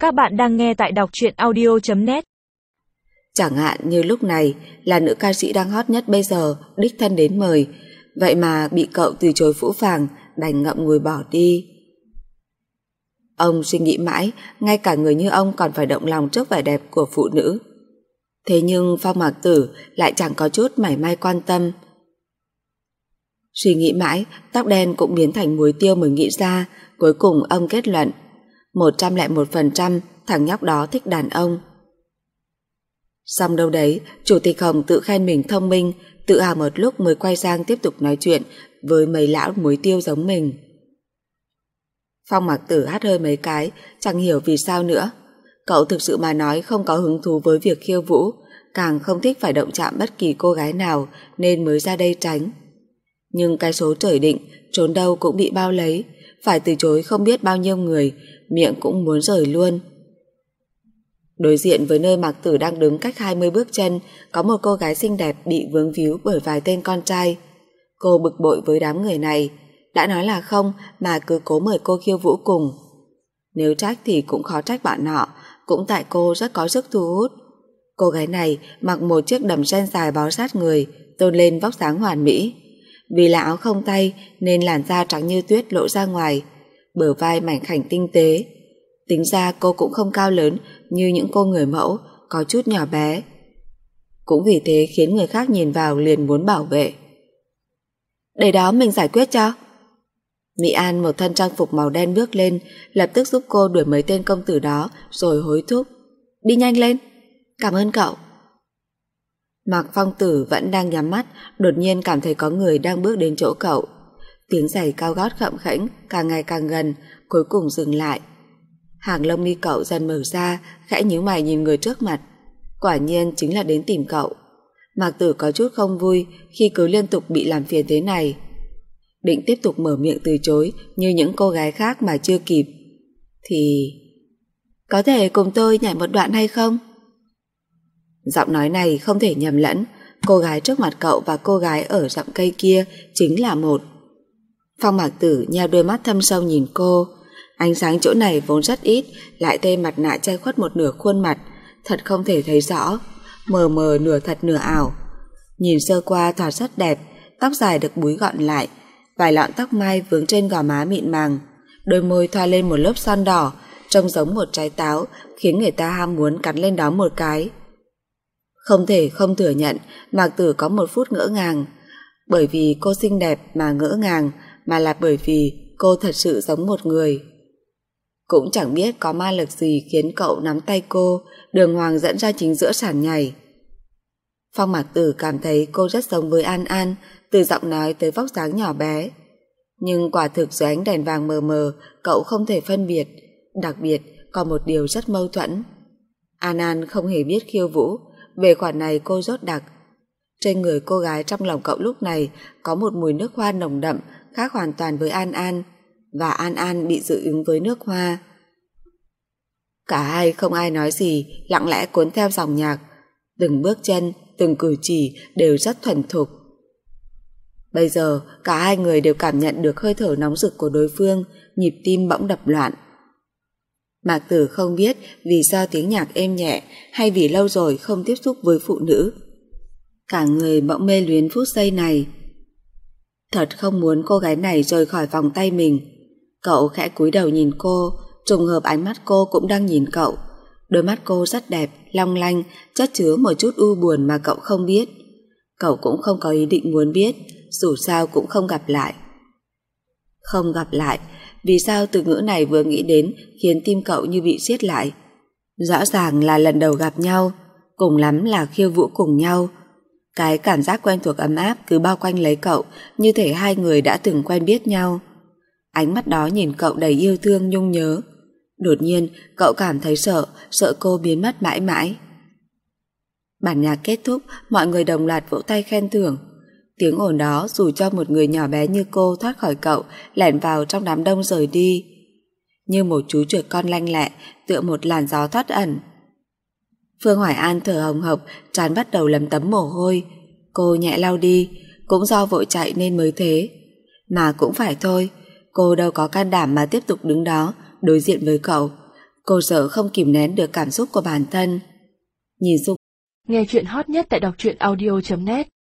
Các bạn đang nghe tại đọc truyện audio.net. Chẳng hạn như lúc này là nữ ca sĩ đang hot nhất bây giờ đích thân đến mời, vậy mà bị cậu từ chối phũ phàng, đành ngậm ngùi bỏ đi. Ông suy nghĩ mãi, ngay cả người như ông còn phải động lòng trước vẻ đẹp của phụ nữ. Thế nhưng Phong Mạc Tử lại chẳng có chút mảy may quan tâm. Suy nghĩ mãi, tóc đen cũng biến thành muối tiêu mới nghĩ ra. Cuối cùng ông kết luận 101% thằng nhóc đó thích đàn ông. Xong đâu đấy, Chủ tịch Hồng tự khen mình thông minh, tự hào một lúc mới quay sang tiếp tục nói chuyện với mấy lão muối tiêu giống mình. Phong Mạc Tử hắt hơi mấy cái, chẳng hiểu vì sao nữa. Cậu thực sự mà nói không có hứng thú với việc khiêu vũ, càng không thích phải động chạm bất kỳ cô gái nào nên mới ra đây tránh. Nhưng cái số trời định, trốn đâu cũng bị bao lấy, phải từ chối không biết bao nhiêu người, miệng cũng muốn rời luôn. Đối diện với nơi Mạc Tử đang đứng cách 20 bước chân, có một cô gái xinh đẹp bị vướng víu bởi vài tên con trai. Cô bực bội với đám người này, đã nói là không mà cứ cố mời cô khiêu vũ cùng. Nếu trách thì cũng khó trách bạn họ, cũng tại cô rất có sức thu hút. Cô gái này mặc một chiếc đầm sen dài bó sát người, tôn lên vóc dáng hoàn mỹ. Vì là áo không tay nên làn da trắng như tuyết lộ ra ngoài, bờ vai mảnh khảnh tinh tế. Tính ra cô cũng không cao lớn như những cô người mẫu, có chút nhỏ bé. Cũng vì thế khiến người khác nhìn vào liền muốn bảo vệ. Để đó mình giải quyết cho. Mỹ An một thân trang phục màu đen bước lên, lập tức giúp cô đuổi mấy tên công tử đó rồi hối thúc. Đi nhanh lên. Cảm ơn cậu. Mạc Phong Tử vẫn đang nhắm mắt, đột nhiên cảm thấy có người đang bước đến chỗ cậu. Tiếng giày cao gót khậm khẽnh càng ngày càng gần, cuối cùng dừng lại. Hàng lông mi cậu dần mở ra, khẽ nhíu mày nhìn người trước mặt. Quả nhiên chính là đến tìm cậu. Mạc Tử có chút không vui khi cứ liên tục bị làm phiền thế này. Định tiếp tục mở miệng từ chối như những cô gái khác mà chưa kịp. Thì... có thể cùng tôi nhảy một đoạn hay không? Giọng nói này không thể nhầm lẫn, cô gái trước mặt cậu và cô gái ở dặm cây kia chính là một. Phong Mạc Tử nheo đôi mắt thâm sâu nhìn cô. Ánh sáng chỗ này vốn rất ít, lại thêm mặt nạ che khuất một nửa khuôn mặt, thật không thể thấy rõ, mờ mờ nửa thật nửa ảo. Nhìn sơ qua thoạt rất đẹp, tóc dài được búi gọn lại, vài lọn tóc mai vướng trên gò má mịn màng, đôi môi thoa lên một lớp son đỏ, trông giống một trái táo, khiến người ta ham muốn cắn lên đó một cái. Không thể không thừa nhận, Mạc Tử có một phút ngỡ ngàng, bởi vì cô xinh đẹp mà ngỡ ngàng, mà là bởi vì cô thật sự giống một người. Cũng chẳng biết có ma lực gì khiến cậu nắm tay cô, đường hoàng dẫn ra chính giữa sàn nhảy. Phong Mạc Tử cảm thấy cô rất giống với An An, từ giọng nói tới vóc dáng nhỏ bé. Nhưng quả thực dưới ánh đèn vàng mờ mờ, cậu không thể phân biệt. Đặc biệt, còn một điều rất mâu thuẫn. An An không hề biết khiêu vũ, về khoản này cô dốt đặc. Trên người cô gái trong lòng cậu lúc này có một mùi nước hoa nồng đậm, khác hoàn toàn với An An, và An An bị dị ứng với nước hoa. Cả hai không ai nói gì, lặng lẽ cuốn theo dòng nhạc. Từng bước chân, từng cử chỉ đều rất thuần thục. Bây giờ, cả hai người đều cảm nhận được hơi thở nóng rực của đối phương, nhịp tim bỗng đập loạn. Mạc Tử không biết vì do tiếng nhạc êm nhẹ hay vì lâu rồi không tiếp xúc với phụ nữ. Cả người bỗng mê luyến phút giây này. Thật không muốn cô gái này rời khỏi vòng tay mình. Cậu khẽ cúi đầu nhìn cô, trùng hợp ánh mắt cô cũng đang nhìn cậu. Đôi mắt cô rất đẹp, long lanh, chất chứa một chút u buồn mà cậu không biết. Cậu cũng không có ý định muốn biết, dù sao cũng không gặp lại. Không gặp lại, vì sao từ ngữ này vừa nghĩ đến khiến tim cậu như bị siết lại. Rõ ràng là lần đầu gặp nhau, cùng lắm là khiêu vũ cùng nhau. Cái cảm giác quen thuộc ấm áp cứ bao quanh lấy cậu, như thể hai người đã từng quen biết nhau. Ánh mắt đó nhìn cậu đầy yêu thương nhung nhớ. Đột nhiên cậu cảm thấy sợ, sợ cô biến mất mãi mãi. Bản nhạc kết thúc, mọi người đồng loạt vỗ tay khen thưởng. Tiếng ồn đó dù cho một người nhỏ bé như cô thoát khỏi cậu, lẻn vào trong đám đông rời đi. Như một chú chuột con lanh lẹ, tựa một làn gió thoát ẩn. Phương Hoài An thở hồng hộc, trán bắt đầu lấm tấm mồ hôi. Cô nhẹ lau đi, cũng do vội chạy nên mới thế. Mà cũng phải thôi, cô đâu có can đảm mà tiếp tục đứng đó đối diện với cậu. Cô sợ không kìm nén được cảm xúc của bản thân. Nhìn xung Nghe chuyện hot nhất tại đọc truyện audio.net